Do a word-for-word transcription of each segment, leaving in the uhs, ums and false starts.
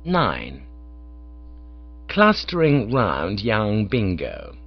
nine. Clustering round young Bingo.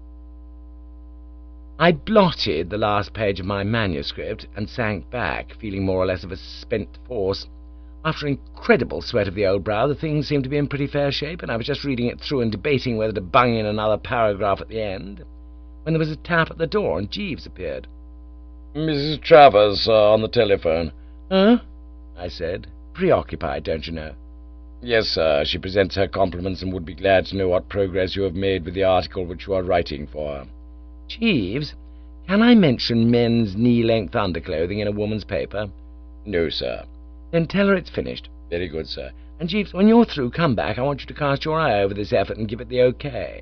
I blotted the last page of my manuscript and sank back, feeling more or less of a spent force. After an incredible sweat of the old brow, the thing seemed to be in pretty fair shape, and I was just reading it through and debating whether to bung in another paragraph at the end, when there was a tap at the door, and Jeeves appeared. "Missus Travers uh, on the telephone." "Huh?" I said. "Preoccupied, don't you know?" "Yes, sir. She presents her compliments and would be glad to know what progress you have made with the article which you are writing for her." "Jeeves, can I mention men's knee-length underclothing in a woman's paper?" "No, sir." "Then tell her it's finished." "Very good, sir." "And, Jeeves, when you're through, come back. I want you to cast your eye over this effort and give it the okay."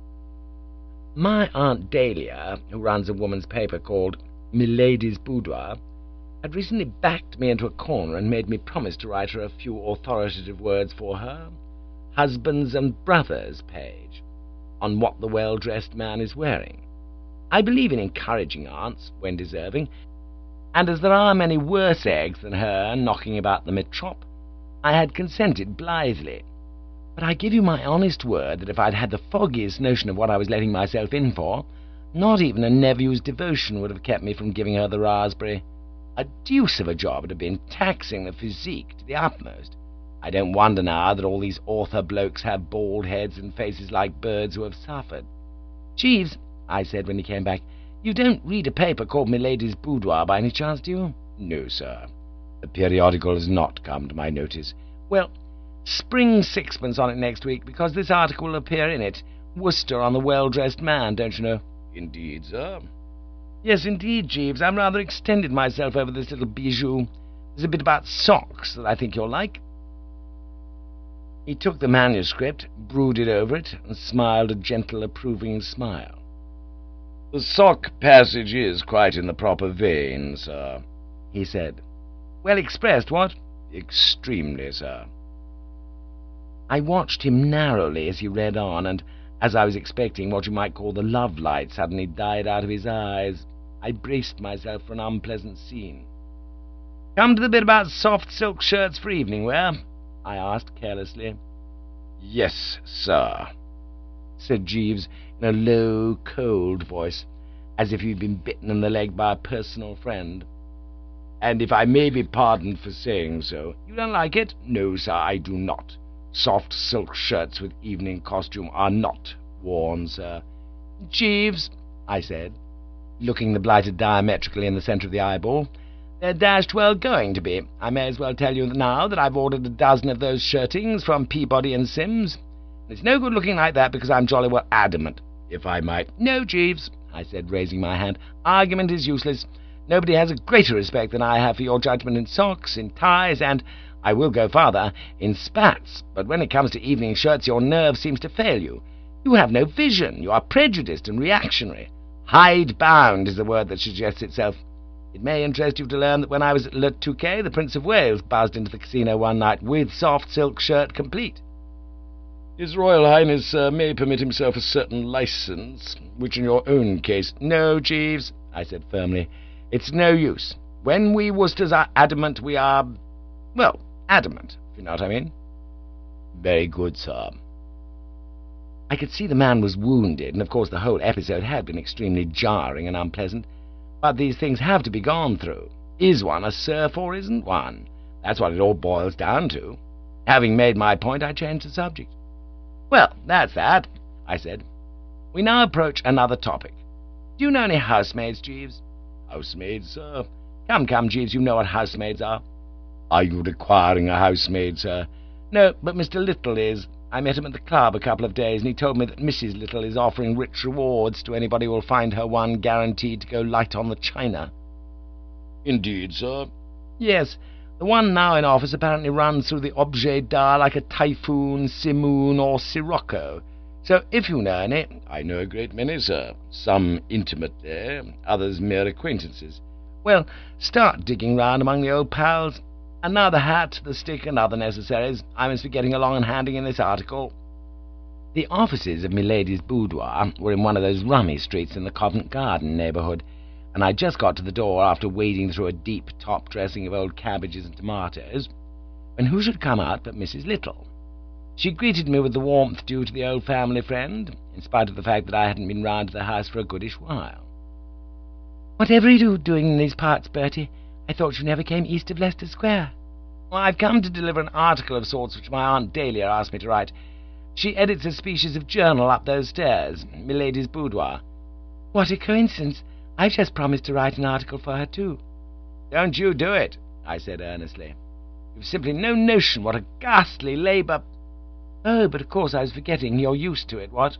My Aunt Dahlia, who runs a woman's paper called Milady's Boudoir, had recently backed me into a corner and made me promise to write her a few authoritative words for her husbands and brothers page on what the well-dressed man is wearing. I believe in encouraging aunts when deserving, and as there are many worse eggs than her knocking about the mitrop, I had consented blithely. But I give you my honest word that if I'd had the foggiest notion of what I was letting myself in for, not even a nephew's devotion would have kept me from giving her the raspberry. A deuce of a job it had been, taxing the physique to the utmost. I don't wonder now that all these author blokes have bald heads and faces like birds who have suffered. "Jeeves," I said when he came back, "you don't read a paper called Milady's Boudoir by any chance, do you?" "No, sir. The periodical has not come to my notice." "Well, spring sixpence on it next week, because this article will appear in it. Worcester on the well-dressed man, don't you know?" "Indeed, sir." "Yes, indeed, Jeeves. I'm rather extended myself over this little bijou. There's a bit about socks that I think you'll like." He took the manuscript, brooded over it, and smiled a gentle, approving smile. "The sock passage is quite in the proper vein, sir," he said. "Well expressed, what?" "Extremely, sir." I watched him narrowly as he read on, and as I was expecting, what you might call the love light suddenly died out of his eyes. I braced myself for an unpleasant scene. "Come to the bit about soft silk shirts for evening wear?" I asked carelessly. "Yes, sir," said Jeeves in a low, cold voice, as if he'd been bitten in the leg by a personal friend. "And if I may be pardoned for saying so—" "You don't like it?" "No, sir, I do not. Soft silk shirts with evening costume are not worn, sir." "Jeeves," I said, looking the blighter diametrically in the centre of the eyeball, "they're dashed well going to be. I may as well tell you now that I've ordered a dozen of those shirtings from Peabody and Sims. It's no good looking like that, because I'm jolly well adamant, if I might—" "No, Jeeves," I said, raising my hand. "Argument is useless. Nobody has a greater respect than I have for your judgment in socks, in ties, and, I will go farther, in spats. But when it comes to evening shirts, your nerve seems to fail you. You have no vision. You are prejudiced and reactionary. Hide-bound is the word that suggests itself. It may interest you to learn that when I was at Le Touquet, the Prince of Wales buzzed into the casino one night with soft silk shirt complete." "His Royal Highness uh, may permit himself a certain licence, which in your own case—" "No, Jeeves," I said firmly, "it's no use. When we Worcesters are adamant, we are, well, adamant, if you know what I mean." "Very good, sir." I could see the man was wounded, and of course the whole episode had been extremely jarring and unpleasant. But these things have to be gone through. Is one a serf or isn't one? That's what it all boils down to. Having made my point, I changed the subject. "Well, that's that," I said. "We now approach another topic. Do you know any housemaids, Jeeves?" "Housemaids, sir?" "Come, come, Jeeves, you know what housemaids are." "Are you requiring a housemaid, sir?" "No, but Mister Little is. I met him at the club a couple of days, and he told me that Missus Little is offering rich rewards to anybody who will find her one guaranteed to go light on the china." "Indeed, sir?" "Yes. The one now in office apparently runs through the objet d'art like a typhoon, simoon, or sirocco. So if you know any—" "I know a great many, sir. Some intimately, others mere acquaintances." "Well, start digging round among the old pals. And now the hat, the stick, and other necessaries. I must be getting along and handing in this article." The offices of Milady's Boudoir were in one of those rummy streets in the Covent Garden neighbourhood, and I just got to the door after wading through a deep top dressing of old cabbages and tomatoes, when who should come out but Missus Little. She greeted me with the warmth due to the old family friend, in spite of the fact that I hadn't been round to the house for a goodish while. "Whatever are you doing in these parts, Bertie? I thought you never came east of Leicester Square." "Well, I've come to deliver an article of sorts which my Aunt Dahlia asked me to write. She edits a species of journal up those stairs, Milady's boudoir." "What a coincidence! I've just promised to write an article for her, too." "Don't you do it," I said earnestly. "You've simply no notion what a ghastly labour—" "Oh, but of course I was forgetting. You're used to it, what?"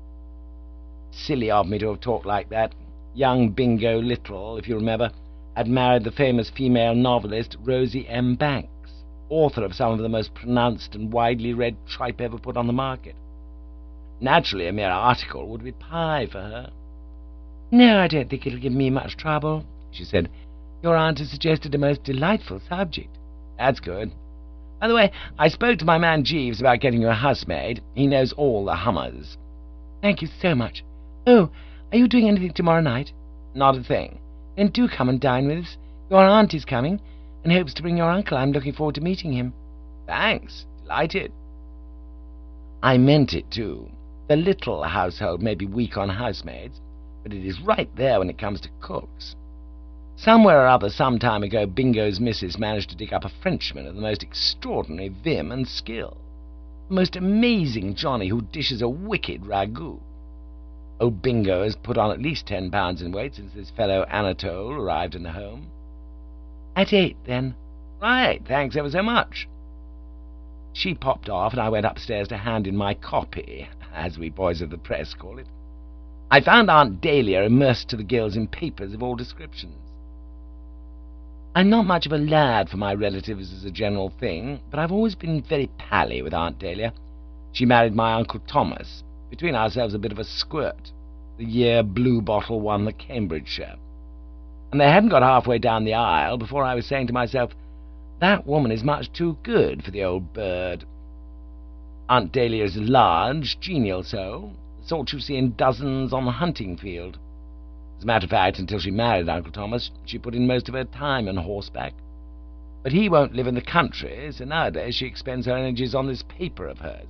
Silly of me to have talked like that. Young Bingo Little, if you remember, had married the famous female novelist Rosie M. Banks, author of some of the most pronounced and widely read tripe ever put on the market. Naturally, a mere article would be pie for her. "No, I don't think it'll give me much trouble," she said. "Your aunt has suggested a most delightful subject." "That's good. By the way, I spoke to my man Jeeves about getting you a housemaid. He knows all the Hummers." "Thank you so much. Oh, are you doing anything tomorrow night?" "Not a thing." "Then do come and dine with us. Your aunt is coming, and hopes to bring your uncle. I'm looking forward to meeting him." "Thanks. Delighted." I meant it, too. The Little household may be weak on housemaids, but it is right there when it comes to cooks. Somewhere or other, some time ago, Bingo's missus managed to dig up a Frenchman of the most extraordinary vim and skill. The most amazing Johnny who dishes a wicked ragout. Old Bingo has put on at least ten pounds in weight since this fellow Anatole arrived in the home. "At eight, then." "Right, thanks ever so much." She popped off, and I went upstairs to hand in my copy, as we boys of the press call it. I found Aunt Dahlia immersed to the gills in papers of all descriptions. I'm not much of a lad for my relatives as a general thing, but I've always been very pally with Aunt Dahlia. She married my Uncle Thomas. Between ourselves a bit of a squirt. The year Blue Bottle won the Cambridgeshire. And they hadn't got halfway down the aisle before I was saying to myself, that woman is much too good for the old bird. Aunt Dahlia is a large, genial soul, the sort you see in dozens on the hunting field. As a matter of fact, until she married Uncle Thomas, she put in most of her time on horseback. But he won't live in the country, so nowadays she expends her energies on this paper of hers.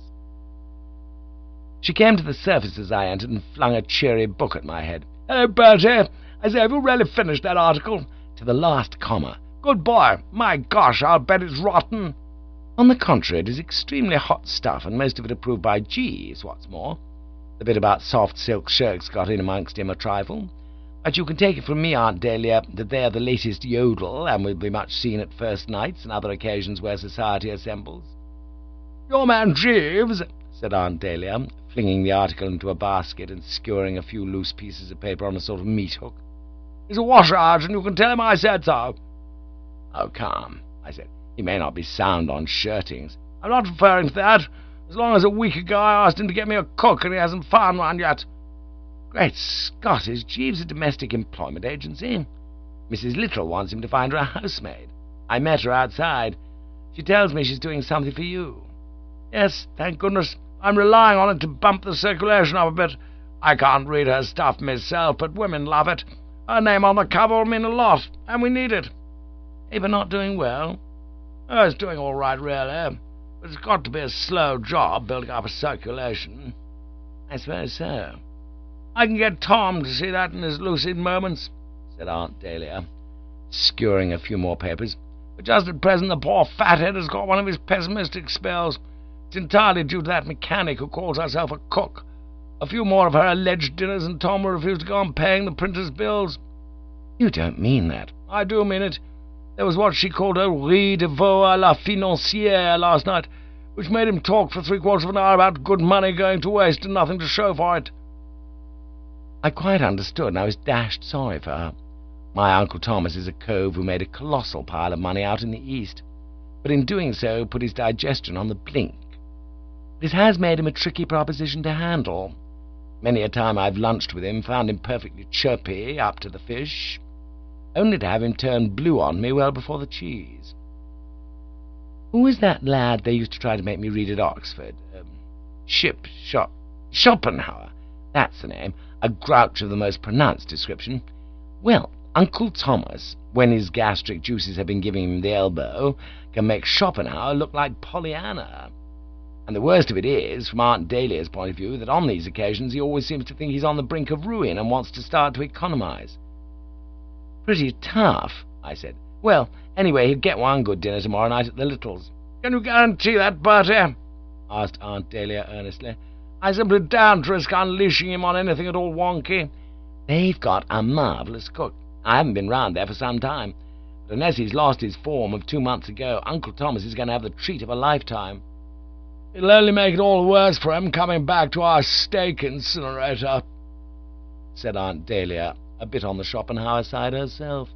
She came to the surface as I entered and flung a cheery book at my head. "Hello, Bertie. I say, have you really finished that article?" To the last comma. "Good boy. My gosh, I'll bet it's rotten." "On the contrary, it is extremely hot stuff, and most of it approved by Jeeves, what's more. The bit about soft silk shirts got in amongst him a trifle. But you can take it from me, Aunt Dahlia, that they are the latest yodel, and will be much seen at first nights and other occasions where society assembles." "Your man Jeeves," said Aunt Dahlia, flinging the article into a basket and skewering a few loose pieces of paper on a sort of meat-hook. "He's a wash-out, and you can tell him I said so." "Oh, come," I said. "He may not be sound on shirtings." "I'm not referring to that. As long as a week ago I asked him to get me a cook, and he hasn't found one yet." "Great Scott, is Jeeves a domestic employment agency? Missus Little wants him to find her a housemaid. I met her outside. She tells me she's doing something for you." "Yes, thank goodness. I'm relying on it to bump the circulation up a bit. I can't read her stuff myself, but women love it. Her name on the cover will mean a lot, and we need it." "Paper not doing well?" "Oh, it's doing all right, really. But it's got to be a slow job building up a circulation." "I suppose so." "I can get Tom to see that in his lucid moments," said Aunt Dahlia, skewering a few more papers. "But just at present the poor fathead has got one of his pessimistic spells. It's entirely due to that mechanic who calls herself a cook. A few more of her alleged dinners, and Tom will refuse to go on paying the printer's bills." "You don't mean that?" "I do mean it. There was what she called a riz de veau à la financière last night, which made him talk for three-quarters of an hour about good money going to waste and nothing to show for it." I quite understood, and I was dashed sorry for her. My Uncle Thomas is a cove who made a colossal pile of money out in the East, but in doing so put his digestion on the blink. This has made him a tricky proposition to handle. Many a time I've lunched with him, found him perfectly chirpy, up to the fish, only to have him turn blue on me well before the cheese. Who was that lad they used to try to make me read at Oxford? Um, Ship, Shop, Schopenhauer, that's the name, a grouch of the most pronounced description. Well, Uncle Thomas, when his gastric juices have been giving him the elbow, can make Schopenhauer look like Pollyanna. And the worst of it is, from Aunt Dahlia's point of view, that on these occasions he always seems to think he's on the brink of ruin and wants to start to economize. Pretty tough, I said. Well, anyway, he'll get one good dinner tomorrow night at the Littles. Can you guarantee that, Bertie? Asked Aunt Dahlia earnestly. I simply daren't risk unleashing him on anything at all wonky. They've got a marvellous cook. I haven't been round there for some time, but unless he's lost his form of two months ago, Uncle Thomas is going to have the treat of a lifetime. It'll only make it all worse for him coming back to our steak incinerator, said Aunt Dahlia, a bit on the Schopenhauer side herself.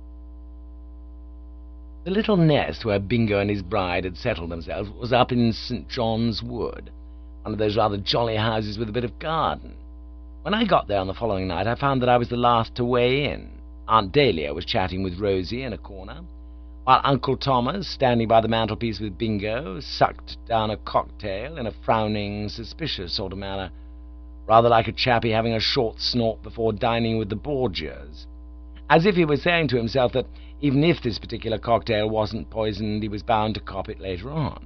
The little nest where Bingo and his bride had settled themselves was up in Saint John's Wood, one of those rather jolly houses with a bit of garden. When I got there on the following night, I found that I was the last to weigh in. Aunt Dahlia was chatting with Rosie in a corner, while Uncle Thomas, standing by the mantelpiece with Bingo, sucked down a cocktail in a frowning, suspicious sort of manner, rather like a chappie having a short snort before dining with the Borgias, as if he were saying to himself that even if this particular cocktail wasn't poisoned, he was bound to cop it later on.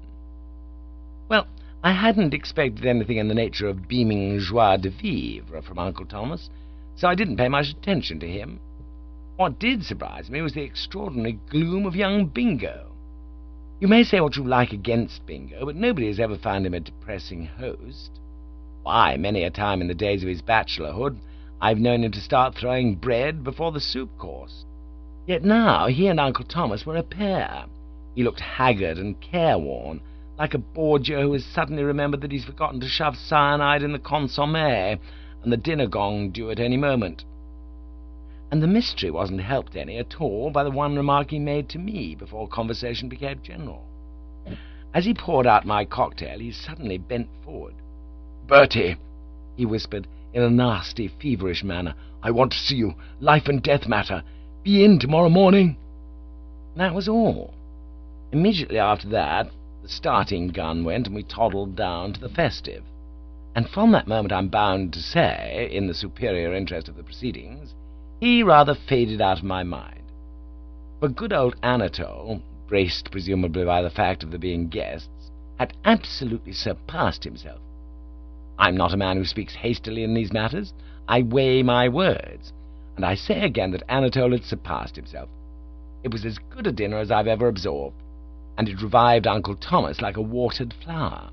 Well, I hadn't expected anything in the nature of beaming joie de vivre from Uncle Thomas, so I didn't pay much attention to him. What did surprise me was the extraordinary gloom of young Bingo. You may say what you like against Bingo, but nobody has ever found him a depressing host. Why, many a time in the days of his bachelorhood, I've known him to start throwing bread before the soup course. Yet now he and Uncle Thomas were a pair. He looked haggard and careworn, like a Borgia who has suddenly remembered that he's forgotten to shove cyanide in the consommé, and the dinner gong due at any moment. And the mystery wasn't helped any at all by the one remark he made to me before conversation became general. As he poured out my cocktail, he suddenly bent forward. "Bertie," he whispered, in a nasty, feverish manner, "I want to see you. Life and death matter. Be in tomorrow morning." That was all. Immediately after that, the starting gun went, and we toddled down to the festive. And from that moment, I'm bound to say, in the superior interest of the proceedings, he rather faded out of my mind. For good old Anatole, braced presumably by the fact of there being guests, had absolutely surpassed himself. I'm not a man who speaks hastily in these matters. I weigh my words, and I say again that Anatole had surpassed himself. It was as good a dinner as I've ever absorbed, and it revived Uncle Thomas like a watered flower.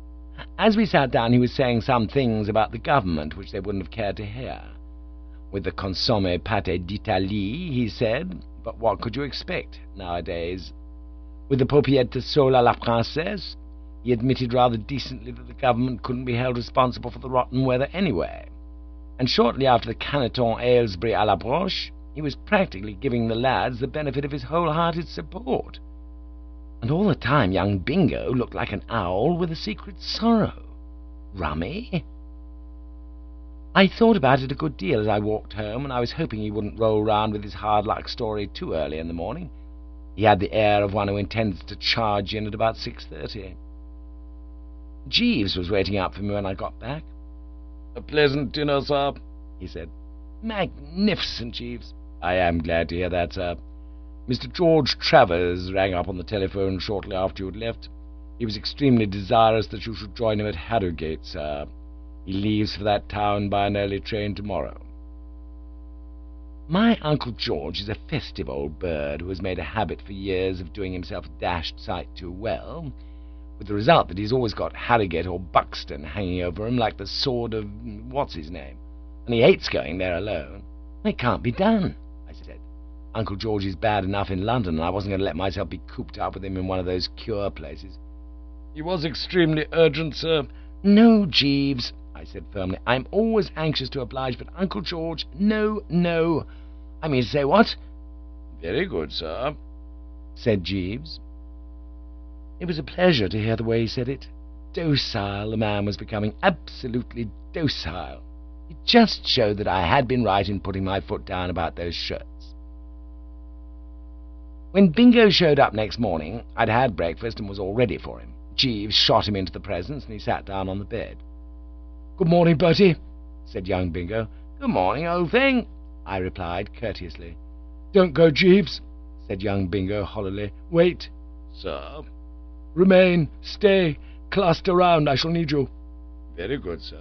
As we sat down, he was saying some things about the government which they wouldn't have cared to hear. With the consommé pâté d'Italie, he said, but what could you expect nowadays? With the paupiette sole à la princesse, he admitted rather decently that the government couldn't be held responsible for the rotten weather anyway. And shortly after the Caneton Aylesbury à la broche, he was practically giving the lads the benefit of his wholehearted support. And all the time young Bingo looked like an owl with a secret sorrow. Rummy? I thought about it a good deal as I walked home, and I was hoping he wouldn't roll round with his hard-luck story too early in the morning. He had the air of one who intends to charge in at about six thirty. Jeeves was waiting up for me when I got back. "A pleasant dinner, sir," he said. "Magnificent, Jeeves." "I am glad to hear that, sir. Mister George Travers rang up on the telephone shortly after you had left. He was extremely desirous that you should join him at Harrogate, sir. He leaves for that town by an early train tomorrow." My Uncle George is a festive old bird who has made a habit for years of doing himself a dashed sight too well, with the result that he's always got Harrogate or Buxton hanging over him like the sword of what's-his-name, and he hates going there alone. "It can't be done," I said. "Uncle George is bad enough in London, and I wasn't going to let myself be cooped up with him in one of those cure places." "He was extremely urgent, sir." "No, Jeeves," I said firmly. "I'm always anxious to oblige, but Uncle George, no, no. I mean to say what?" "Very good, sir," said Jeeves. It was a pleasure to hear the way he said it. Docile the man was becoming, absolutely docile. It just showed that I had been right in putting my foot down about those shirts. When Bingo showed up next morning, I'd had breakfast and was all ready for him. Jeeves shot him into the presence, and he sat down on the bed. "Good morning, Bertie," said young Bingo. "Good morning, old thing," I replied courteously. "Don't go, Jeeves," said young Bingo hollowly. "Wait." "Sir?" "Remain, stay, cluster round. I shall need you." "Very good, sir."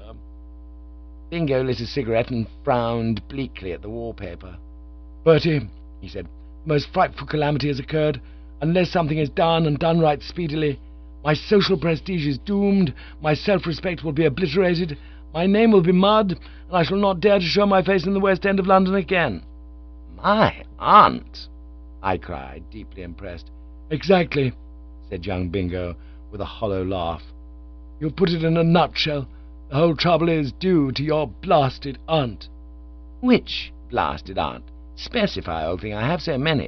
Bingo lit a cigarette and frowned bleakly at the wallpaper. "Bertie," he said, "the most frightful calamity has occurred. Unless something is done, and done right speedily, my social prestige is doomed, my self-respect will be obliterated, my name will be mud, and I shall not dare to show my face in the West End of London again." "My aunt!" I cried, deeply impressed. "Exactly," said young Bingo, with a hollow laugh. "You've put it in a nutshell. The whole trouble is due to your blasted aunt." "Which blasted aunt? Specify, old thing, I have so many."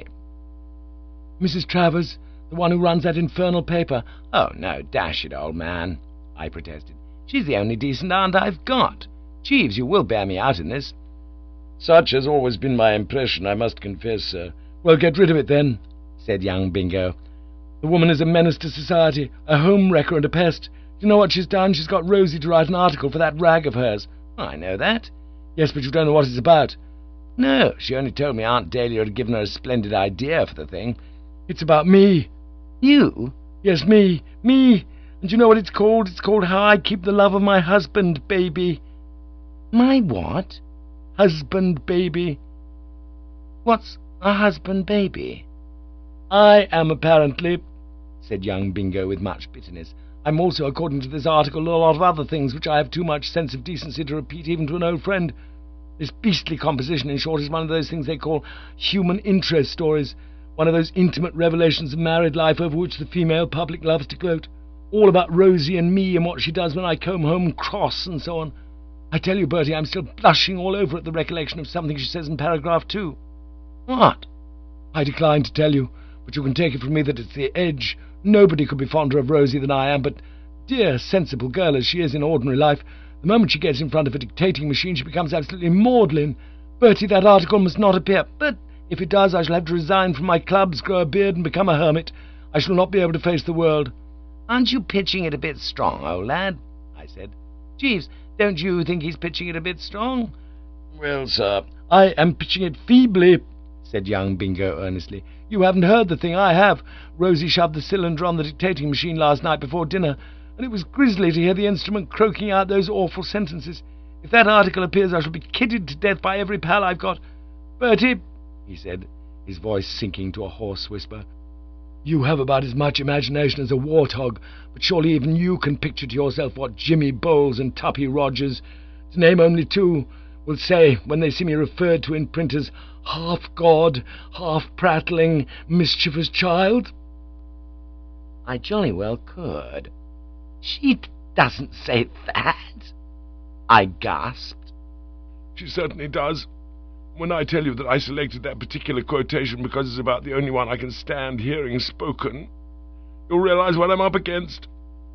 "Missus Travers, the one who runs that infernal paper." "Oh, no, dash it, old man," I protested. "She's the only decent aunt I've got. Jeeves, you will bear me out in this." "Such has always been my impression, I must confess, sir." "Well, get rid of it, then," said young Bingo. "The woman is a menace to society, a home-wrecker and a pest. Do you know what she's done? She's got Rosie to write an article for that rag of hers." "I know that." "Yes, but you don't know what it's about." "No, she only told me Aunt Dahlia had given her a splendid idea for the thing." "It's about me." "You?" "Yes, me. Me. And do you know what it's called? It's called How I Keep the Love of My Husband, Baby." "My what?" "Husband, baby." "What's a husband, baby?" "I am apparently," said young Bingo with much bitterness. "I'm also, according to this article, a lot of other things which I have too much sense of decency to repeat even to an old friend. This beastly composition, in short, is one of those things they call human interest stories, one of those intimate revelations of married life over which the female public loves to gloat, all about Rosie and me and what she does when I come home cross and so on. I tell you, Bertie, I'm still blushing all over at the recollection of something she says in paragraph two." "What?" "I decline to tell you, but you can take it from me that it's the edge. Nobody could be fonder of Rosie than I am, but, dear, sensible girl as she is in ordinary life, the moment she gets in front of a dictating machine she becomes absolutely maudlin. Bertie, that article must not appear. But if it does, I shall have to resign from my clubs, grow a beard, and become a hermit. I shall not be able to face the world." "Aren't you pitching it a bit strong, old lad?" I said. "Jeeves, don't you think he's pitching it a bit strong?" "Well, sir, I am pitching it feebly," said young Bingo earnestly. "You haven't heard the thing. I have. Rosie shoved the cylinder on the dictating machine last night before dinner, and it was grisly to hear the instrument croaking out those awful sentences. If that article appears, I shall be kidded to death by every pal I've got. Bertie," he said, his voice sinking to a hoarse whisper, "you have about as much imagination as a warthog, but surely even you can picture to yourself what Jimmy Bowles and Tuppy Rogers, to name only two, will say when they see me referred to in print as half-god, half-prattling, mischievous child." "I jolly well could." "She doesn't say that," I gasped. "She certainly does. When I tell you that I selected that particular quotation because it's about the only one I can stand hearing spoken, you'll realize what I'm up against."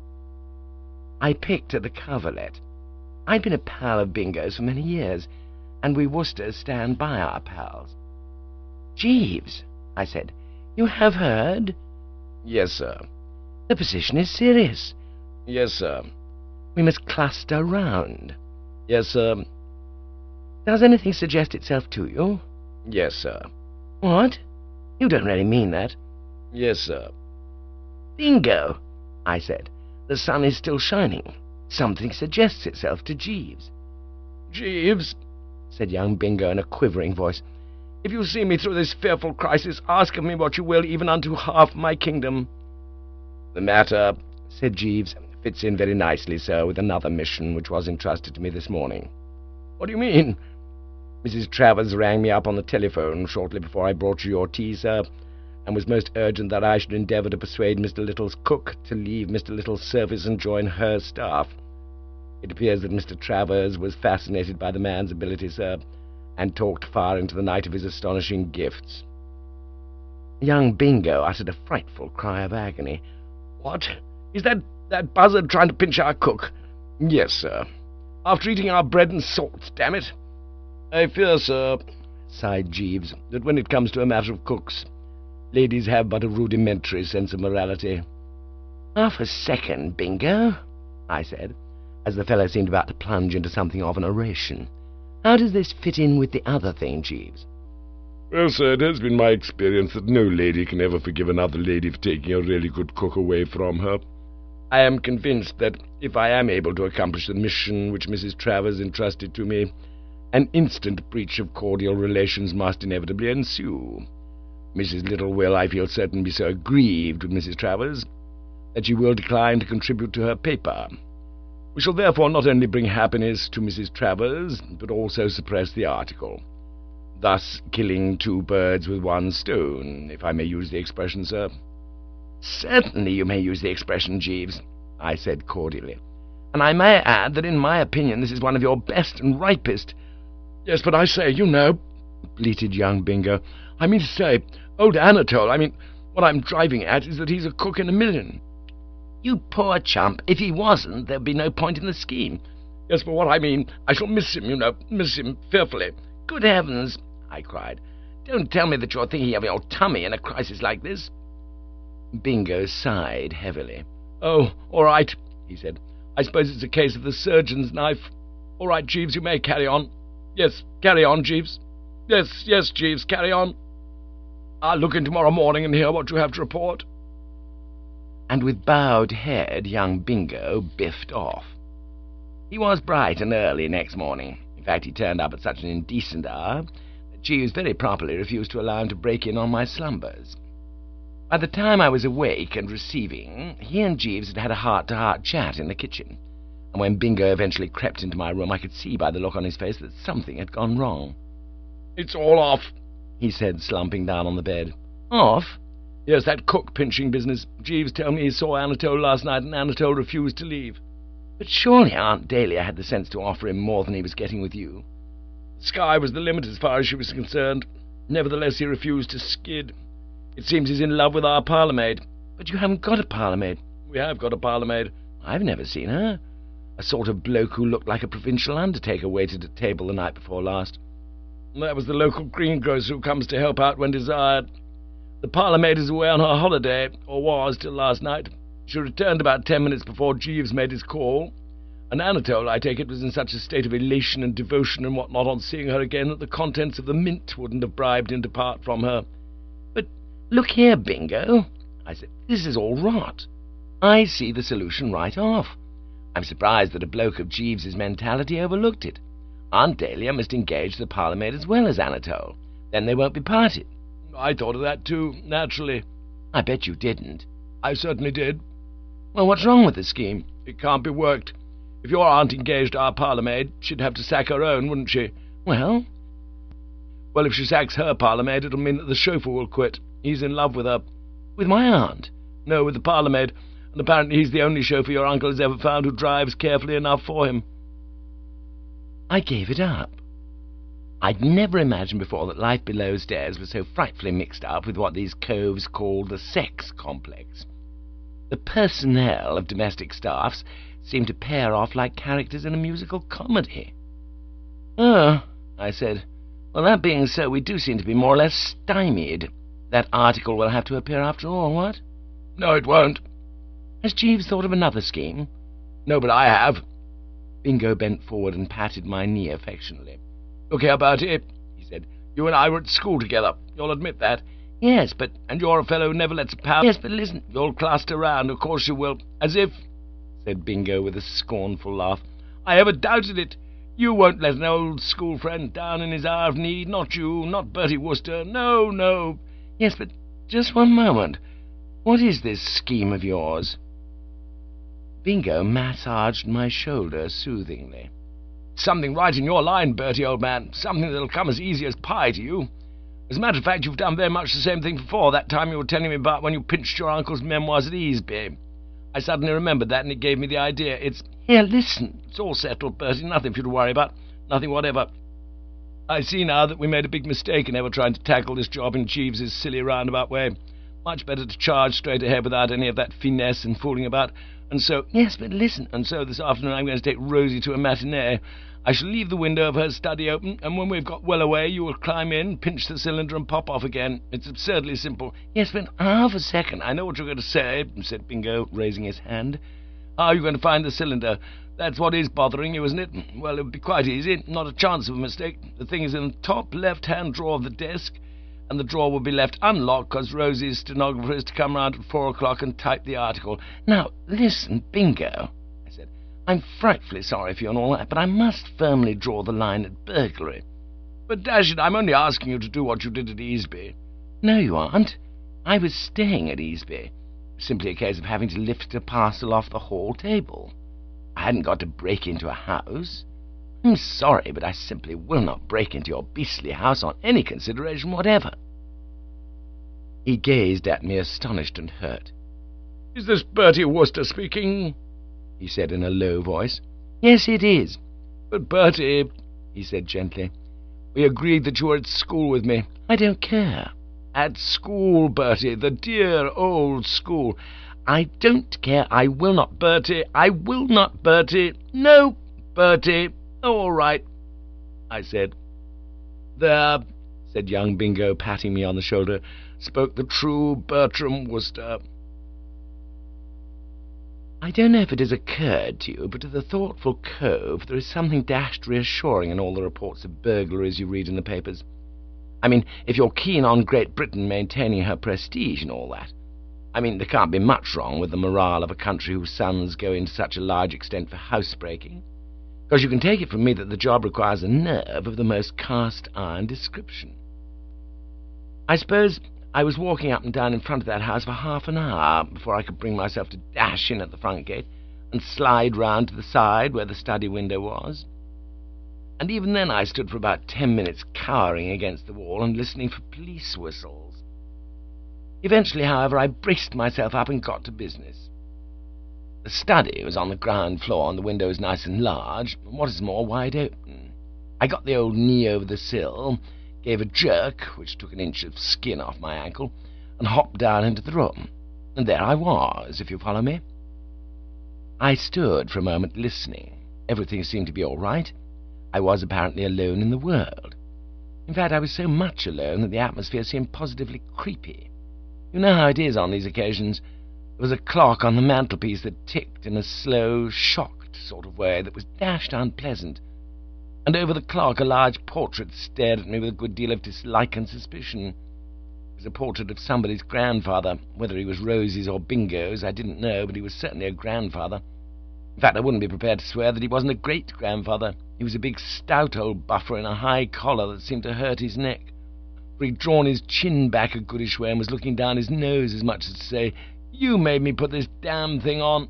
I picked at the coverlet. I'd been a pal of Bingo's for many years, and we Worcesters stand by our pals. "Jeeves," I said, "you have heard?" "Yes, sir." "The position is serious." "Yes, sir." "We must cluster round." "Yes, sir." "Does anything suggest itself to you?" "Yes, sir." "What? You don't really mean that?" "Yes, sir." "Bingo," I said, "the sun is still shining. Something suggests itself to Jeeves." "Jeeves," said young Bingo in a quivering voice, "if you see me through this fearful crisis, ask of me what you will, even unto half my kingdom." "The matter," said Jeeves, "fits in very nicely, sir, with another mission which was entrusted to me this morning." "What do you mean?" "Missus Travers rang me up on the telephone shortly before I brought you your tea, sir, and was most urgent that I should endeavour to persuade Mister Little's cook to leave Mister Little's service and join her staff. It appears that Mister Travers was fascinated by the man's ability, sir, and talked far into the night of his astonishing gifts." Young Bingo uttered a frightful cry of agony. "What? Is that that buzzard trying to pinch our cook?" "Yes, sir." "After eating our bread and salt, damn it." "I fear, sir," sighed Jeeves, "that when it comes to a matter of cooks, ladies have but a rudimentary sense of morality." "Half a second, Bingo," I said, as the fellow seemed about to plunge into something of an oration. "How does this fit in with the other thing, Jeeves?" "Well, sir, it has been my experience that no lady can ever forgive another lady for taking a really good cook away from her." I am convinced that if I am able to accomplish the mission which Missus Travers entrusted to me, an instant breach of cordial relations must inevitably ensue. Missus Little will, I feel certain, be so aggrieved with Missus Travers that she will decline to contribute to her paper. We shall therefore not only bring happiness to Missus Travers, but also suppress the article, thus killing two birds with one stone, if I may use the expression, sir." "Certainly you may use the expression, Jeeves," I said cordially. "And I may add that in my opinion this is one of your best and ripest—" "Yes, but I say, you know," bleated young Bingo, "I mean to say, old Anatole, I mean, what I'm driving at is that he's a cook in a million." "You poor chump, if he wasn't, there'd be no point in the scheme." "Yes, but what I mean, I shall miss him, you know, miss him fearfully." "Good heavens," I cried, "don't tell me that you're thinking of your tummy in a crisis like this." Bingo sighed heavily. "Oh, all right," he said. "I suppose it's a case of the surgeon's knife. All right, Jeeves, you may carry on. Yes, carry on, Jeeves. Yes, yes, Jeeves, carry on. I'll look in tomorrow morning and hear what you have to report." And with bowed head young Bingo biffed off. He was bright and early next morning. In fact, he turned up at such an indecent hour that Jeeves very properly refused to allow him to break in on my slumbers. By the time I was awake and receiving, he and Jeeves had had a heart-to-heart chat in the kitchen, and when Bingo eventually crept into my room, I could see by the look on his face that something had gone wrong. "It's all off," he said, slumping down on the bed. "Off?" "Yes, that cook-pinching business. Jeeves told me he saw Anatole last night, and Anatole refused to leave." "But surely Aunt Dahlia had the sense to offer him more than he was getting with you." "The sky was the limit as far as she was concerned. Nevertheless, he refused to skid. It seems he's in love with our parlour-maid." "But you haven't got a parlour-maid." "We have got a parlour-maid." "I've never seen her. A sort of bloke who looked like a provincial undertaker waited at table the night before last." "That was the local greengrocer who comes to help out when desired. The parlour-maid is away on her holiday, or was till last night. She returned about ten minutes before Jeeves made his call, and Anatole, I take it, was in such a state of elation and devotion and what not on seeing her again that the contents of the mint wouldn't have bribed him to part from her." "But look here, Bingo," I said, "this is all rot. I see the solution right off. I'm surprised that a bloke of Jeeves's mentality overlooked it. Aunt Dahlia must engage the parlour-maid as well as Anatole. Then they won't be parted." "I thought of that too, naturally." "I bet you didn't." "I certainly did." "Well, what's wrong with the scheme?" "It can't be worked. If your aunt engaged our parlour-maid, she'd have to sack her own, wouldn't she?" "Well?" "Well, if she sacks her parlour-maid, it'll mean that the chauffeur will quit. He's in love with her." "With my aunt?" "No, with the parlour-maid, and apparently he's the only chauffeur your uncle has ever found who drives carefully enough for him." I gave it up. I'd never imagined before that life below stairs was so frightfully mixed up with what these coves called the sex complex. The personnel of domestic staffs seemed to pair off like characters in a musical comedy. "Oh," I said, "well, that being so, we do seem to be more or less stymied. That article will have to appear after all, what?" "No, it won't." "Has Jeeves thought of another scheme?" "No, but I have." Bingo bent forward and patted my knee affectionately. "Look here, Bertie," he said. "You and I were at school together. You'll admit that." "Yes, but—" "And you're a fellow who never lets a pal—" "Yes, but listen—" "You'll cluster round, of course you will. As if," said Bingo with a scornful laugh, "I ever doubted it. You won't let an old school friend down in his hour of need. Not you, not Bertie Wooster. No, no." "Yes, but just one moment. What is this scheme of yours?" Bingo massaged my shoulder soothingly. "Something right in your line, Bertie, old man. Something that'll come as easy as pie to you. As a matter of fact, you've done very much the same thing before, that time you were telling me about when you pinched your uncle's memoirs at Easby. I suddenly remembered that, and it gave me the idea. It's—" "Here, listen." "It's all settled, Bertie. Nothing for you to worry about. Nothing whatever. I see now that we made a big mistake in ever trying to tackle this job in Jeeves's silly roundabout way. Much better to charge straight ahead without any of that finesse and fooling about. And so—" "Yes, but listen." "And so this afternoon I'm going to take Rosie to a matinee. I shall leave the window of her study open, and when we've got well away you will climb in, pinch the cylinder, and pop off again. It's absurdly simple." "Yes, but half a second." "I know what you're going to say," said Bingo, raising his hand. "How are you going to find the cylinder? That's what is bothering you, isn't it? Well, it would be quite easy. Not a chance of a mistake. The thing is in the top left-hand drawer of the desk, and the drawer would be left unlocked because Rosie's stenographer is to come round at four o'clock and type the article. Now, listen, Bingo, I said. I'm frightfully sorry for you and all that, but I must firmly draw the line at burglary. But dash it, I'm only asking you to do what you did at Easby. No, you aren't. I was staying at Easby. Simply a case of having to lift a parcel off the hall table. I hadn't got to break into a house. I'm sorry, but I simply will not break into your beastly house on any consideration whatever. He gazed at me astonished and hurt. Is this Bertie Wooster speaking? He said in a low voice. Yes, it is. But Bertie, he said gently, we agreed that you were at school with me. I don't care. At school, Bertie, the dear old school. I don't care. I will not, Bertie. I will not, Bertie. No, Bertie. Oh, all right, I said. There, said young Bingo, patting me on the shoulder, spoke the true Bertram Wooster. I don't know if it has occurred to you, but to the thoughtful cove there is something dashed reassuring in all the reports of burglaries you read in the papers. I mean, if you're keen on Great Britain maintaining her prestige and all that. I mean, there can't be much wrong with the morale of a country whose sons go into such a large extent for housebreaking, because you can take it from me that the job requires a nerve of the most cast-iron description. I suppose I was walking up and down in front of that house for half an hour before I could bring myself to dash in at the front gate and slide round to the side where the study window was. And even then I stood for about ten minutes cowering against the wall and listening for police whistles. Eventually, however, I braced myself up and got to business. The study was on the ground floor, and the window was nice and large, and what is more, wide open. I got the old knee over the sill, gave a jerk, which took an inch of skin off my ankle, and hopped down into the room. And there I was, if you follow me. I stood for a moment listening. Everything seemed to be all right. I was apparently alone in the world. In fact, I was so much alone that the atmosphere seemed positively creepy. You know how it is on these occasions. There was a clock on the mantelpiece that ticked in a slow, shocked sort of way that was dashed unpleasant, and over the clock a large portrait stared at me with a good deal of dislike and suspicion. It was a portrait of somebody's grandfather. Whether he was Rosie's or Bingo's, I didn't know, but he was certainly a grandfather. In fact, I wouldn't be prepared to swear that he wasn't a great-grandfather. He was a big, stout old buffer in a high collar that seemed to hurt his neck, for he'd drawn his chin back a goodish way and was looking down his nose as much as to say, "You made me put this damn thing on."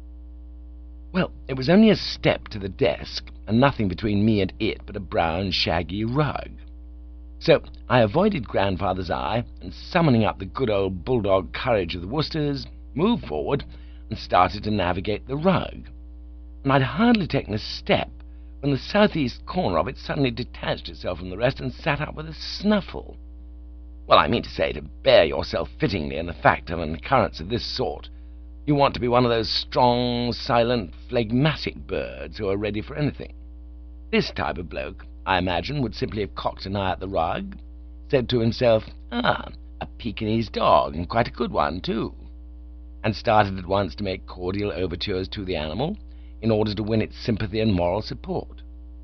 Well, it was only a step to the desk, and nothing between me and it but a brown, shaggy rug. So I avoided grandfather's eye, and summoning up the good old bulldog courage of the Woosters, moved forward and started to navigate the rug. And I'd hardly taken a step when the southeast corner of it suddenly detached itself from the rest and sat up with a snuffle. Well, I mean to say, to bear yourself fittingly in the fact of an occurrence of this sort, you want to be one of those strong, silent, phlegmatic birds who are ready for anything. This type of bloke, I imagine, would simply have cocked an eye at the rug, said to himself, "Ah, a Pekingese dog, and quite a good one, too," and started at once to make cordial overtures to the animal in order to win its sympathy and moral support.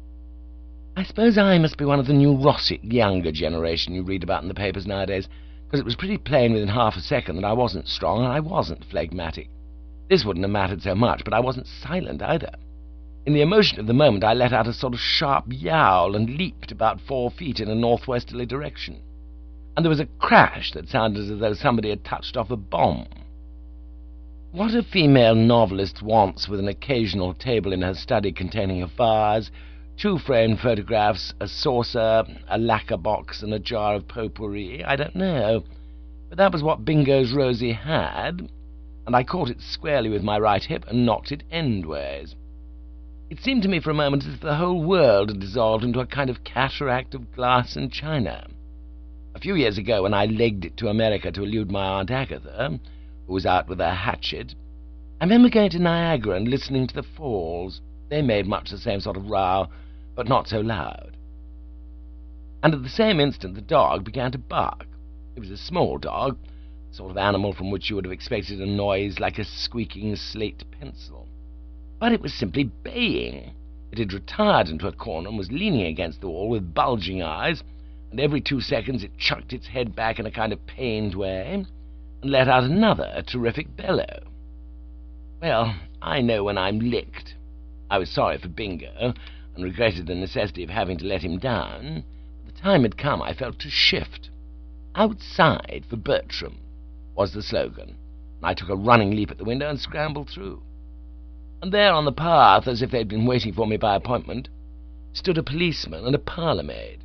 I suppose I must be one of the neurotic younger generation you read about in the papers nowadays, because it was pretty plain within half a second that I wasn't strong and I wasn't phlegmatic. This wouldn't have mattered so much, but I wasn't silent either. In the emotion of the moment I let out a sort of sharp yowl and leaped about four feet in a northwesterly direction, and there was a crash that sounded as though somebody had touched off a bomb. What a female novelist wants with an occasional table in her study containing a vase, two framed photographs, a saucer, a lacquer box, and a jar of potpourri, I don't know. But that was what Bingo's Rosie had, and I caught it squarely with my right hip and knocked it endways. It seemed to me for a moment as if the whole world had dissolved into a kind of cataract of glass and china. A few years ago, when I legged it to America to elude my Aunt Agatha, who was out with her hatchet, I remember going to Niagara and listening to the falls. They made much the same sort of row, but not so loud. And at the same instant the dog began to bark. It was a small dog, the sort of animal from which you would have expected a noise like a squeaking slate pencil. But it was simply baying. It had retired into a corner and was leaning against the wall with bulging eyes, and every two seconds it chucked its head back in a kind of pained way and let out another terrific bellow. Well, I know when I'm licked. I was sorry for Bingo, and regretted the necessity of having to let him down. But the time had come, I felt, to shift. "Outside for Bertram" was the slogan, and I took a running leap at the window and scrambled through. And there on the path, as if they'd been waiting for me by appointment, stood a policeman and a parlour-maid.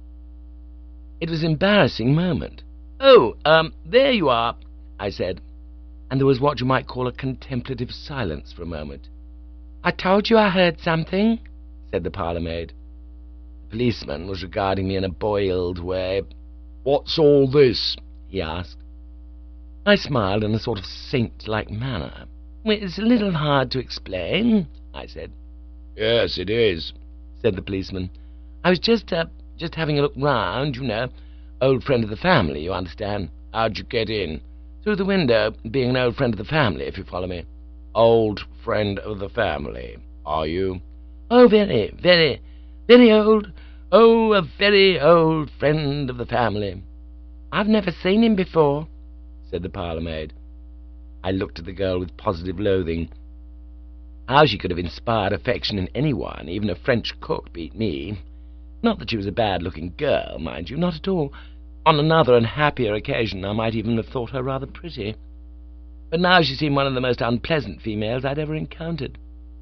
It was an embarrassing moment. "Oh, um, there you are," I said, and there was what you might call a contemplative silence for a moment. "I told you I heard something," said the parlour-maid. The policeman was regarding me in a boiled way. "What's all this?" he asked. I smiled in a sort of saint-like manner. "It's a little hard to explain," I said. "Yes, it is," said the policeman. "I was just, uh, just having a look round, you know. Old friend of the family, you understand." "How'd you get in?" "Through the window, being an old friend of the family, if you follow me." "Old friend of the family, are you?" "Oh, very, very, very old. Oh, a very old friend of the family." "I've never seen him before," said the parlour-maid. I looked at the girl with positive loathing. How she could have inspired affection in anyone, even a French cook, beat me. Not that she was a bad-looking girl, mind you, not at all. On another and happier occasion I might even have thought her rather pretty. But now she seemed one of the most unpleasant females I'd ever encountered.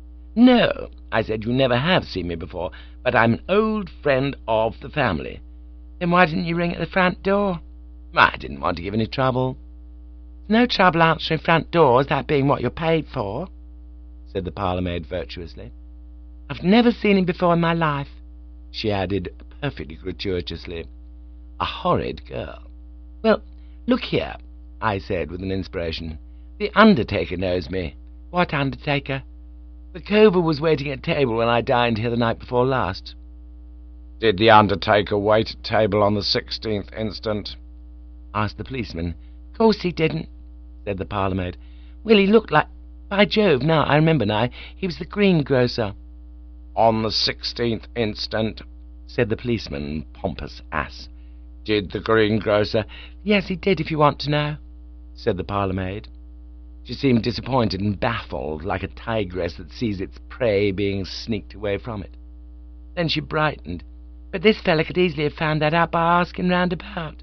"No," I said, "you never have seen me before, but I'm an old friend of the family." "Then why didn't you ring at the front door?" "I didn't want to give any trouble." "No trouble answering front doors, that being what you're paid for," said the parlour-maid virtuously. "I've never seen him before in my life," she added perfectly gratuitously. A horrid girl. "Well, look here," I said with an inspiration. "The undertaker knows me." "What undertaker?" "The cove who was waiting at table when I dined here the night before last." "Did the undertaker wait at table on the sixteenth instant?" asked the policeman. "Course he didn't," said the parlour-maid. "Well, he looked like... By Jove, now, I remember now, he was the greengrocer." "On the sixteenth instant," said the policeman, pompous ass. "Did the greengrocer—" "Yes, he did, if you want to know," said the parlour-maid. She seemed disappointed and baffled, like a tigress that sees its prey being sneaked away from it. Then she brightened. "But this fella could easily have found that out by asking round about."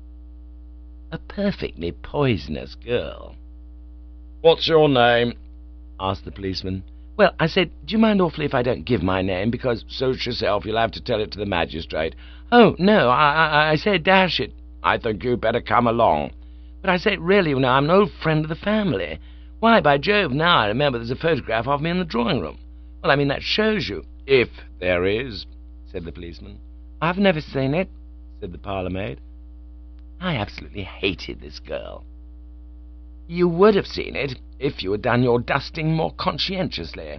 A perfectly poisonous girl. "What's your name?" asked the policeman. "Well," I said, "do you mind awfully if I don't give my name, because—" "Suit yourself, you'll have to tell it to the magistrate." "Oh, no, I, I, I said, dash it." "I think you'd better come along." "But I say, really, you know, I'm an old friend of the family. Why, by Jove, now I remember there's a photograph of me in the drawing-room. Well, I mean, that shows you." "If there is," said the policeman. "I've never seen it," said the parlour-maid. I absolutely hated this girl. "You would have seen it if you had done your dusting more conscientiously,"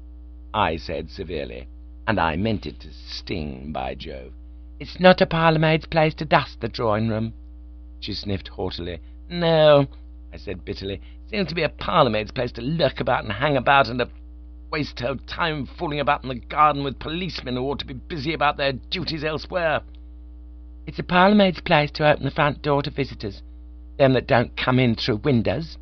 I said severely, and I meant it to sting, by Jove. "It's not a parlour-maid's place to dust the drawing-room," she sniffed haughtily. "No," I said bitterly, "it seems to be a parlour-maid's place to lurk about and hang about and to waste her time fooling about in the garden with policemen who ought to be busy about their duties elsewhere. It's a parlour-maid's place to open the front door to visitors, them that don't come in through windows."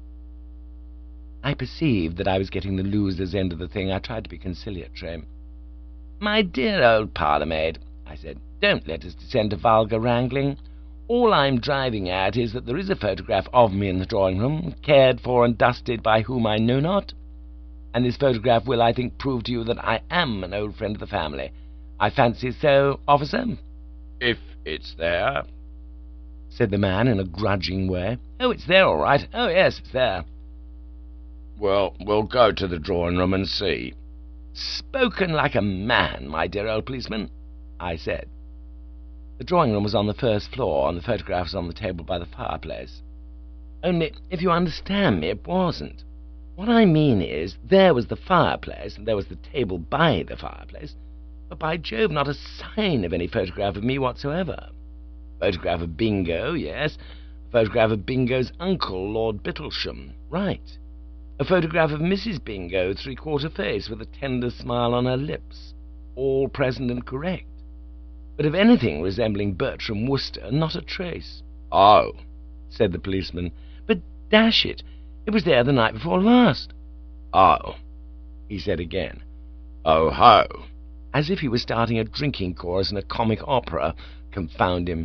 I perceived that I was getting the loser's end of the thing. I tried to be conciliatory. "My dear old parlour-maid," I said, "don't let us descend to vulgar wrangling. All I'm driving at is that there is a photograph of me in the drawing-room, cared for and dusted by whom I know not, and this photograph will, I think, prove to you that I am an old friend of the family. I fancy so, officer?" "If it's there," said the man in a grudging way. "Oh, it's there, all right. Oh, yes, it's there." "Well, we'll go to the drawing-room and see." "Spoken like a man, my dear old policeman," I said. The drawing-room was on the first floor, and the photograph was on the table by the fireplace. Only, if you understand me, it wasn't. What I mean is, there was the fireplace, and there was the table by the fireplace, but by Jove, not a sign of any photograph of me whatsoever. Photograph of Bingo, yes. A photograph of Bingo's uncle, Lord Bittlesham, right. A photograph of Missus Bingo, three-quarter face, with a tender smile on her lips, all present and correct. but of anything resembling Bertram Wooster, not a trace. "Oh," said the policeman, "but dash it, it was there the night before last." "Oh," he said again. "Oh, ho!" as if he was starting a drinking chorus in a comic opera. Confound him.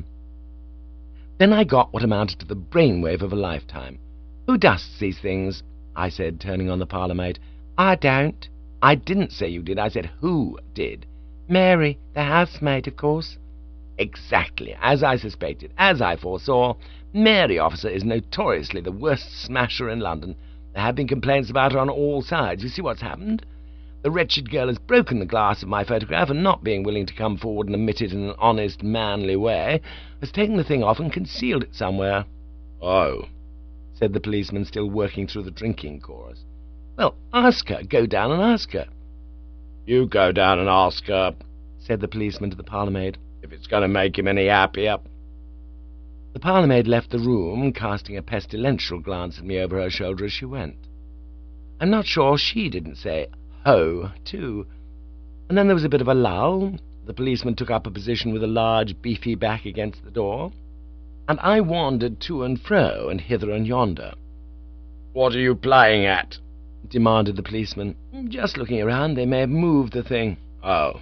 Then I got what amounted to the brainwave of a lifetime. "Who dusts these things?" I said, turning on the parlour-maid. "I don't. I didn't say you did. I said who did." "Mary, the housemaid, of course." "Exactly. As I suspected. As I foresaw. Mary, officer, is notoriously the worst smasher in London. There have been complaints about her on all sides. You see what's happened? The wretched girl has broken the glass of my photograph, and not being willing to come forward and admit it in an honest, manly way, has taken the thing off and concealed it somewhere." "Oh," said the policeman, still working through the drinking chorus. "Well, ask her. Go down and ask her." "You go down and ask her," said the policeman to the parlour-maid, "if it's going to make him any happier." The parlour-maid left the room, casting a pestilential glance at me over her shoulder as she went. I'm not sure she didn't say "ho," too. And then there was a bit of a lull. The policeman took up a position with a large, beefy back against the door, and I wandered to and fro and hither and yonder. "What are you playing at?" demanded the policeman. "Just looking around. They may have moved the thing." "Oh."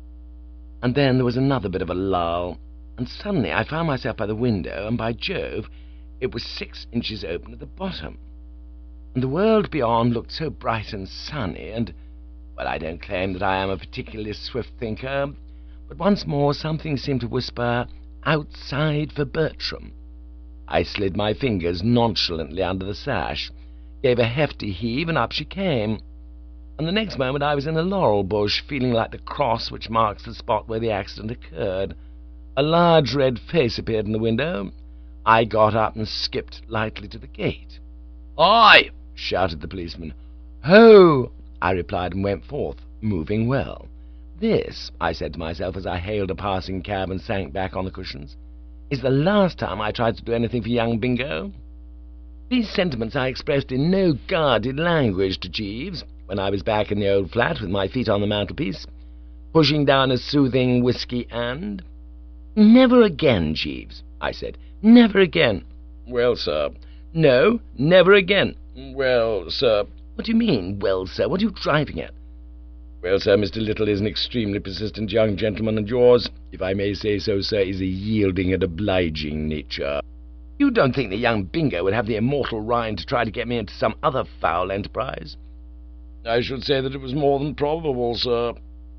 And then there was another bit of a lull, and suddenly I found myself by the window, and by Jove, it was six inches open at the bottom. And the world beyond looked so bright and sunny, and, well, I don't claim that I am a particularly swift thinker, but once more something seemed to whisper, "Outside for Bertram." I slid my fingers nonchalantly under the sash, gave a hefty heave, and up she came. And the next moment I was in a laurel bush, feeling like the cross which marks the spot where the accident occurred. A large red face appeared in the window. I got up and skipped lightly to the gate. "Aye!" shouted the policeman. "Ho!" I replied, and went forth, moving well. "This," I said to myself as I hailed a passing cab and sank back on the cushions, "is the last time I tried to do anything for young Bingo." These sentiments I expressed in no guarded language to Jeeves when I was back in the old flat with my feet on the mantelpiece, pushing down a soothing whisky and... "Never again, Jeeves," I said. "Never again." "Well, sir." "No, never again." "Well, sir." "What do you mean, well, sir? What are you driving at?" "Well, sir, Mister Little is an extremely persistent young gentleman, and yours, if I may say so, sir, is a yielding and obliging nature." "You don't think that young Bingo would have the immortal rind to try to get me into some other foul enterprise?" "I should say that it was more than probable, sir."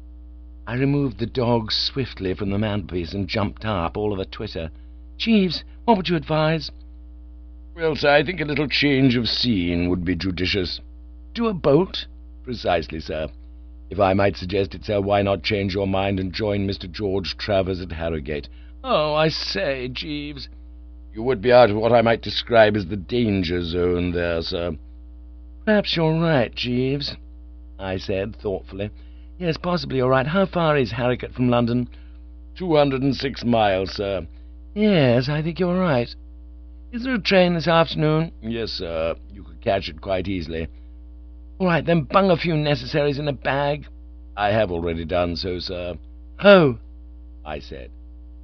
I removed the dog swiftly from the mantelpiece and jumped up, all of a twitter. "Jeeves, what would you advise?" "Well, sir, I think a little change of scene would be judicious." "Do a bolt?" "Precisely, sir. If I might suggest it, sir, why not change your mind and join Mister George Travers at Harrogate?" "Oh, I say, Jeeves." "You would be out of what I might describe as the danger zone there, sir." "Perhaps you're right, Jeeves," I said thoughtfully. "Yes, possibly you're right. How far is Harrogate from London?" Two hundred and six miles, sir." "Yes, I think you're right. Is there a train this afternoon?" "Yes, sir. You could catch it quite easily." "All right, then bung a few necessaries in a bag." "I have already done so, sir." "Ho!" I said.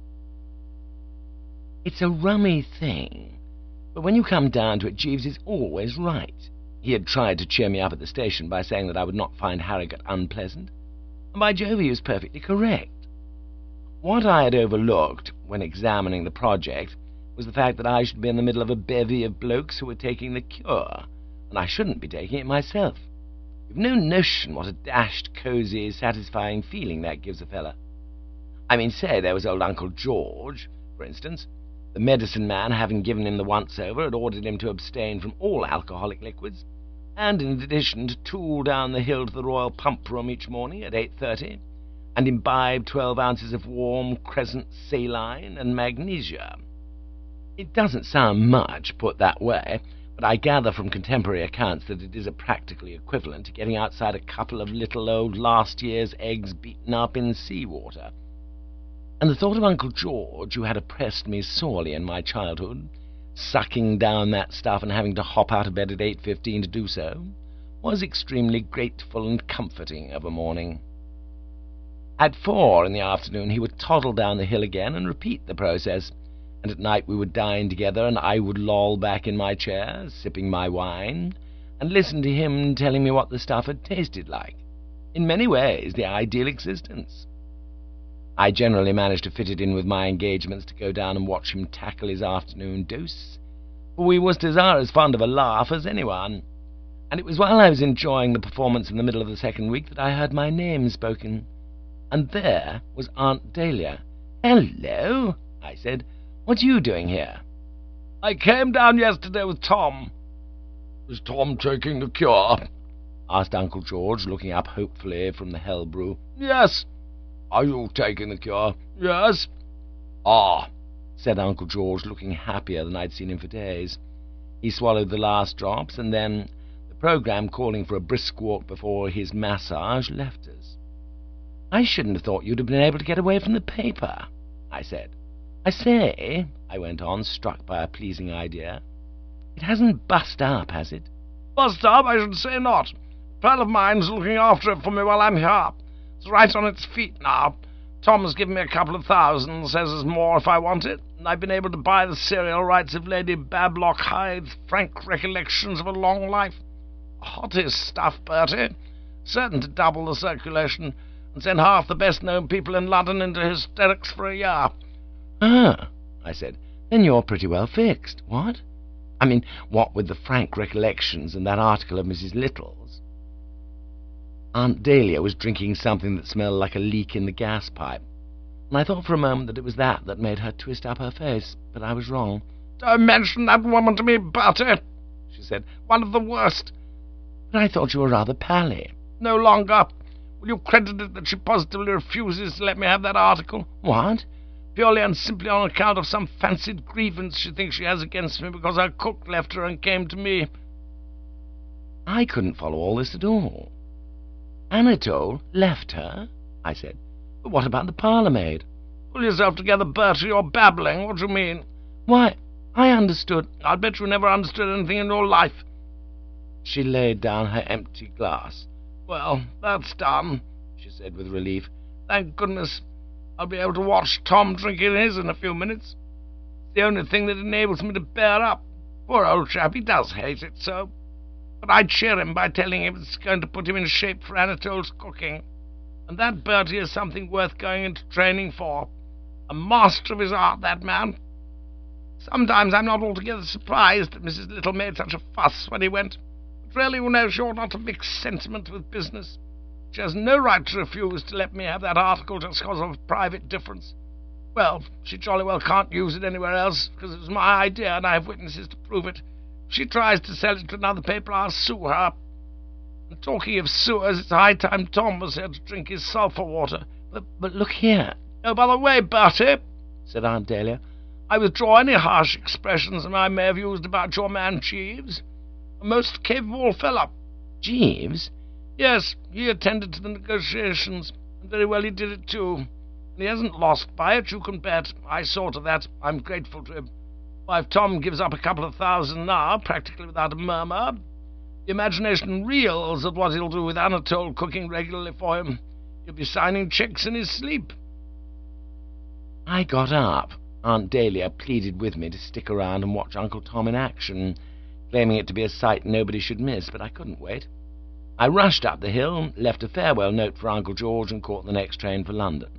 It's a rummy thing, but when you come down to it, Jeeves is always right. He had tried to cheer me up at the station by saying that I would not find Harrogate unpleasant, and by Jove, he was perfectly correct. What I had overlooked when examining the project was the fact that I should be in the middle of a bevy of blokes who were taking the cure, and I shouldn't be taking it myself. You've no notion what a dashed, cosy, satisfying feeling that gives a fella. I mean, say there was old Uncle George, for instance. The medicine man, having given him the once-over, had ordered him to abstain from all alcoholic liquids, and in addition to tool down the hill to the Royal Pump Room each morning at eight thirty, and imbibe twelve ounces of warm crescent saline and magnesia. It doesn't sound much, put that way, but I gather from contemporary accounts that it is a practically equivalent to getting outside a couple of little old last year's eggs beaten up in seawater. And the thought of Uncle George, who had oppressed me sorely in my childhood, sucking down that stuff and having to hop out of bed at eight fifteen to do so, was extremely grateful and comforting of a morning. At four in the afternoon he would toddle down the hill again and repeat the process, and at night we would dine together, and I would loll back in my chair, sipping my wine, and listen to him telling me what the stuff had tasted like. In many ways, the ideal existence. I generally managed to fit it in with my engagements to go down and watch him tackle his afternoon dose, for we was as fond of a laugh as anyone, and it was while I was enjoying the performance in the middle of the second week that I heard my name spoken, and there was Aunt Dahlia. "Hello," I said. "What are you doing here?" "I came down yesterday with Tom." "Is Tom taking the cure?" asked Uncle George, looking up hopefully from the hell brew. "Yes." "Are you taking the cure?" "Yes." "Ah," said Uncle George, looking happier than I'd seen him for days. He swallowed the last drops, and then, the programme calling for a brisk walk before his massage, left us. "I shouldn't have thought you'd have been able to get away from the paper," I said. "I say," I went on, struck by a pleasing idea, "it hasn't bust up, has it?" "Bust up? I should say not. A pal of mine's looking after it for me while I'm here. It's right on its feet now. Tom's given me a couple of thousand, says there's more if I want it, and I've been able to buy the serial rights of Lady Bablock Hyde's Frank Recollections of a Long Life. Hottest stuff, Bertie. Certain to double the circulation and send half the best-known people in London into hysterics for a year." "Ah," I said, "then you're pretty well fixed. What? I mean, what with the Frank Recollections and that article of Missus Little's?" Aunt Dahlia was drinking something that smelled like a leak in the gas pipe, and I thought for a moment that it was that that made her twist up her face, but I was wrong. "Don't mention that woman to me, Bertie," she said. "One of the worst." "But I thought you were rather pally." "No longer. Will you credit it that she positively refuses to let me have that article?" "What?" "Purely and simply on account of some fancied grievance she thinks she has against me because her cook left her and came to me." I couldn't follow all this at all. "Anatole left her?" I said. "But what about the parlour-maid?" "Pull yourself together, Bertie, you're babbling. What do you mean?" "Why, I understood—" "I'll bet you never understood anything in your life." She laid down her empty glass. "Well, that's done," she said with relief. "Thank goodness. I'll be able to watch Tom drinking his in a few minutes. It's the only thing that enables me to bear up. Poor old chap, he does hate it so. But I cheer him by telling him it's going to put him in shape for Anatole's cooking. And that, Bertie, is something worth going into training for. A master of his art, that man. Sometimes I'm not altogether surprised that Missus Little made such a fuss when he went. But really, you know, she ought not to mix sentiment with business. She has no right to refuse to let me have that article just because of a private difference. Well, she jolly well can't use it anywhere else, because it was my idea, and I have witnesses to prove it. If she tries to sell it to another paper, I'll sue her. And talking of sewers, it's high time Tom was here to drink his sulphur water. But, but look here." "Oh, by the way, Bertie," said Aunt Dahlia, "I withdraw any harsh expressions that I may have used about your man Jeeves. A most capable fellow." "Jeeves?" "Yes, he attended to the negotiations, and very well he did it too. And he hasn't lost by it, you can bet. I saw to that. I'm grateful to him. Why, if Tom gives up a couple of thousand now, practically without a murmur, the imagination reels at what he'll do with Anatole cooking regularly for him. He'll be signing cheques in his sleep." I got up. Aunt Dahlia pleaded with me to stick around and watch Uncle Tom in action, claiming it to be a sight nobody should miss, but I couldn't wait. I rushed up the hill, left a farewell note for Uncle George, and caught the next train for London.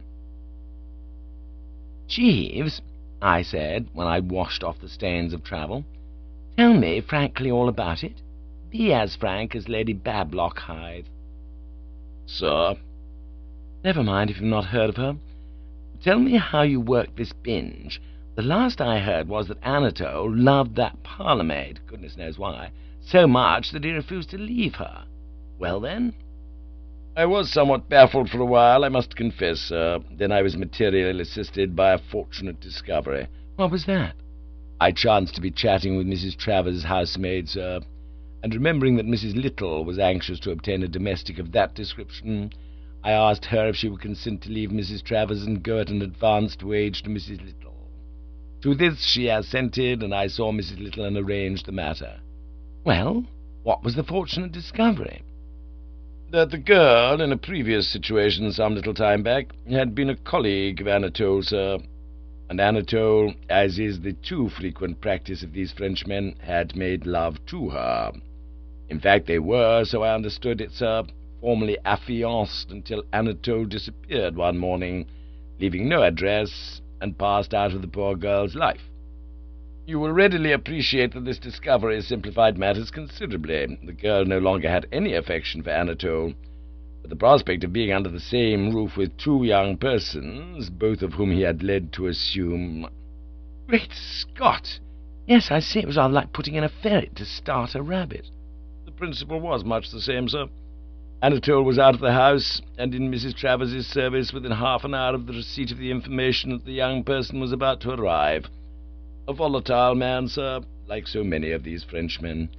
"Jeeves," I said, when I'd washed off the stains of travel, "tell me frankly all about it. Be as frank as Lady Bablock Hyde." "Sir?" "Never mind if you've not heard of her. Tell me how you worked this binge. The last I heard was that Anatole loved that parlour-maid, goodness knows why, so much that he refused to leave her. Well, then?" "I was somewhat baffled for a while, I must confess, sir. Then I was materially assisted by a fortunate discovery." "What was that?" "I chanced to be chatting with Missus Travers' housemaid, sir, and remembering that Missus Little was anxious to obtain a domestic of that description, I asked her if she would consent to leave Missus Travers and go at an advanced wage to Missus Little. To this she assented, and I saw Missus Little and arranged the matter." "Well, what was the fortunate discovery?" that the girl, in a previous situation some little time back, had been a colleague of Anatole, sir. And Anatole, as is the too frequent practice of these Frenchmen, had made love to her. In fact, they were, so I understood it, sir, formally affianced until Anatole disappeared one morning, leaving no address, and passed out of the poor girl's life. You will readily appreciate that this discovery simplified matters considerably. The girl no longer had any affection for Anatole, but the prospect of being under the same roof with two young persons, both of whom he had led to assume— Great Scott! Yes, I see, it was rather like putting in a ferret to start a rabbit. The principle was much the same, sir. Anatole was out of the house, and in Missus Travers's service within half an hour of the receipt of the information that the young person was about to arrive. A volatile man, sir, like so many of these Frenchmen.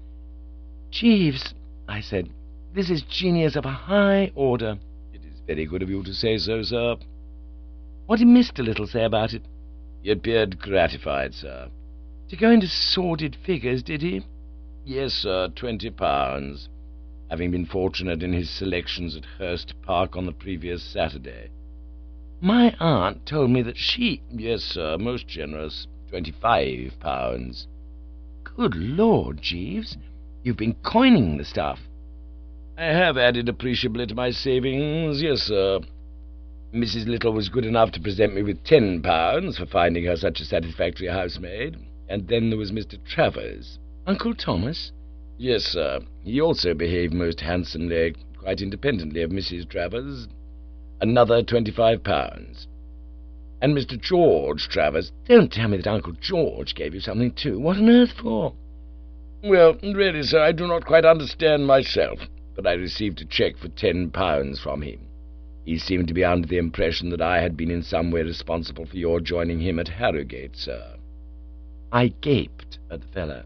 Jeeves, I said, this is genius of a high order. It is very good of you to say so, sir. What did Mister Little say about it? He appeared gratified, sir. To go into sordid figures, did he? Yes, sir, twenty pounds. Having been fortunate in his selections at Hurst Park on the previous Saturday. My aunt told me that she— Yes, sir, most generous. Twenty-five pounds. Good Lord, Jeeves, you've been coining the stuff. I have added appreciably to my savings, yes, sir. Missus Little was good enough to present me with ten pounds for finding her such a satisfactory housemaid. And then there was Mister Travers. Uncle Thomas? Yes, sir. He also behaved most handsomely, quite independently of Missus Travers. Another twenty-five pounds. And Mister George Travers— Don't tell me that Uncle George gave you something too. What on earth for? Well, really, sir, I do not quite understand myself, but I received a cheque for ten pounds from him. He seemed to be under the impression that I had been in some way responsible for your joining him at Harrogate, sir. I gaped at the fellow.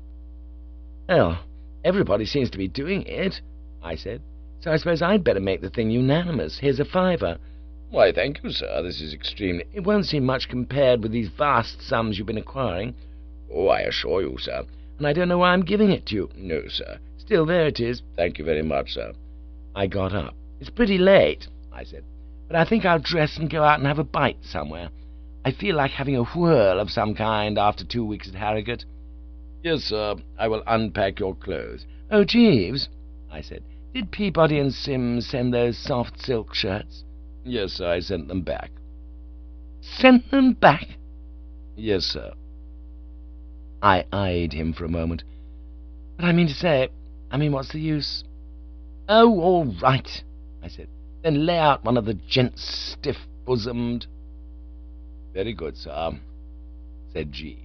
Well, everybody seems to be doing it, I said, so I suppose I'd better make the thing unanimous. Here's a fiver. Why, thank you, sir. This is extremely— It won't seem much compared with these vast sums you've been acquiring. Oh, I assure you, sir. And I don't know why I'm giving it to you. No, sir. Still, there it is. Thank you very much, sir. I got up. It's pretty late, I said, but I think I'll dress and go out and have a bite somewhere. I feel like having a whirl of some kind after two weeks at Harrogate. Yes, sir. I will unpack your clothes. Oh, Jeeves, I said, did Peabody and Sims send those soft silk shirts? Yes, sir, I sent them back. Sent them back? Yes, sir. I eyed him for a moment. But I mean to say, I mean, what's the use? Oh, all right, I said. Then lay out one of the gents stiff-bosomed. Very good, sir, said G.